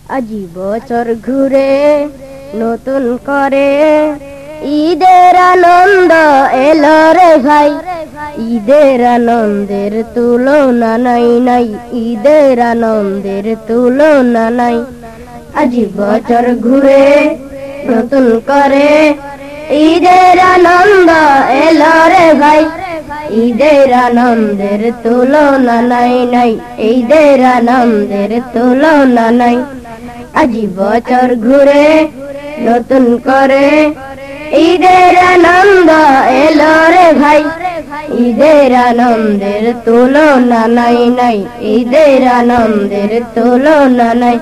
আজি বছর ঘুরে নতুন করে ঈদের আনন্দ এলো রে ভাই। ঈদের আনন্দের তুলনা নাই নাই, ঈদের আনন্দের তুলনা নাই। আজি বছর ঘুরে নতুন করে ঈদের আনন্দ এলো রে ভাই। ঈদের আনন্দের তুলনা নাই নাই, ঈদের আনন্দের তুলনা নাই। আজি বছর ঘুরে নতুন করে ঈদের আনন্দ এলো রে ভাই। ঈদের আনন্দের তুলনা নাই নাই, ঈদের আনন্দের তুলনা নাই।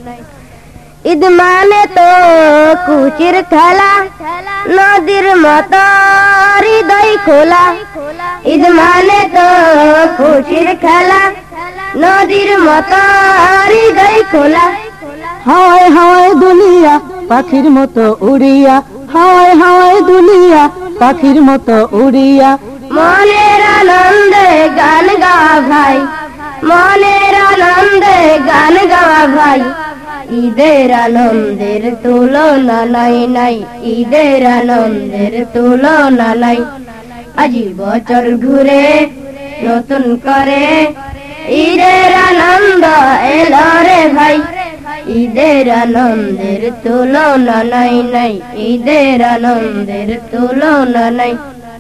ঈদ মানে তো কুচির খেলা, নদীর মতো হৃদয় খোলা। ঈদ মানে তো কুচির খেলা, নদীর মতো হৃদয় খোলা। হাওয়ায় হাওয়ায় দুলিয়া পাখির মতো উড়িয়া, হাওয়ায় হাওয়ায় দুলিয়া পাখির মতো উড়িয়া। মনের আনন্দে গান গাওয়া ভাই, মনের আনন্দে গান গাওয়া ভাই। ঈদের আনন্দের তুলনা নাই নাই, ঈদের আনন্দের তুলনা নাই। আজি বছর ঘুরে নতুন করে ঈদের আনন্দ এলো রে ভাই। ঈদের আনন্দের তুলনা নাই নাই, ঈদের আনন্দের তুলনা নাই।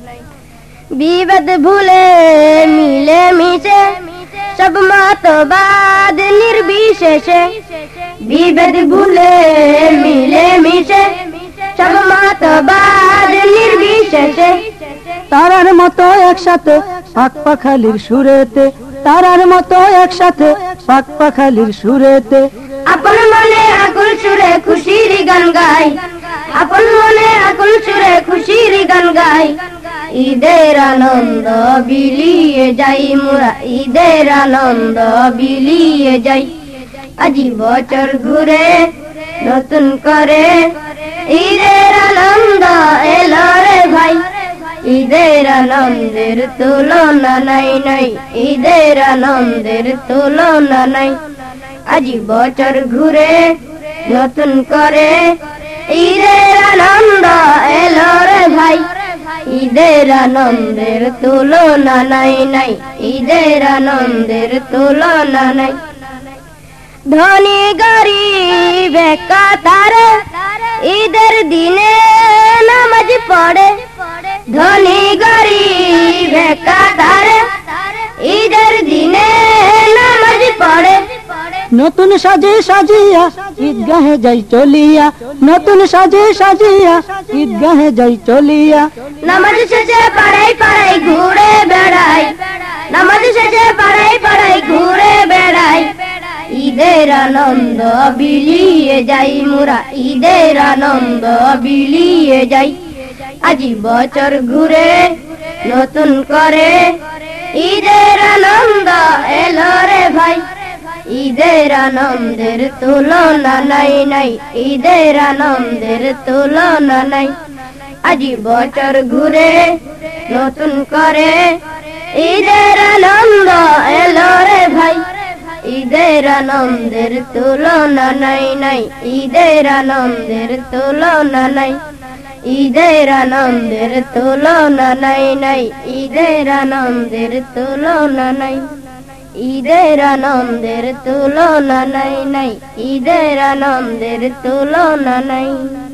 বিবাদ ভুলে মিলে মিশে সব মতবাদ নির্বিশেষে, বিভেদ ভুলে মিলে মিশে সব মতবাদ নির্বিশেষে। তারার মতো একসাথে পাক পাখালির সুরেতে, তারার মতো একসাথে পাক পাখালির সুরেতে। আপন মনে আকুল সুরে খুশির গান গাই, আপন মনে আকুল সুরে খুশির গান গাই। ঈদের আনন্দ বিলিয়ে যাই মোরা, ঈদের আনন্দ বিলিয়ে যাই। আজি বছর ঘুরে নতুন করে ঈদের আনন্দ এলো রে ভাই। ঈদের আনন্দের তুলনা নাই নাই, ঈদের আনন্দের তুলনা নাই। আজি বছর ঘুরে নতুন করে ঈদের আনন্দ এলো রে ভাই। ঈদের আনন্দের তুলনা নাই নাই, ঈদের আনন্দের তুলনা নাই। ধনী গরিব কাতারে ঈদের দিনে নামাজ পড়ে, ধনী গরিব কাতারে ঈদের দিনে নামাজ পড়ে। নতুন সাজে সাজিয়া ঈদগাহে যাই চলিয়া, নতুন সাজে সাজিয়া ঈদগাহে যাই চলিয়া। নামাজ শেষে পাড়াই পাড়াই ঘুরে বেড়াই, নামাজ শেষে পাড়াই পাড়াই ঘুরে বেড়াই। ঈদের আনন্দ বিলিয়ে যাই মোরা, ঈদের আনন্দ বিলিয়ে যাই। আজি বছর ঘুরে নতুন করে ঈদের আনন্দ এলো রে ভাই। ঈদের আনন্দের তুলনা নাই নাই, ঈদের আনন্দের তুলনা নাই। আজি বছর ঘুরে নতুন করে ঈদের আনন্দ এলো রে ভাই। ঈদের আনন্দের তুলনা নাই নাই, ঈদের আনন্দের তুলনা নাই। ঈদের আনন্দের তুলনা নাই নাই, ঈদের আনন্দের তুলনা নাই। ঈদের আনন্দের তুলনা নাই নাই, ঈদের আনন্দের তুলনা নাই।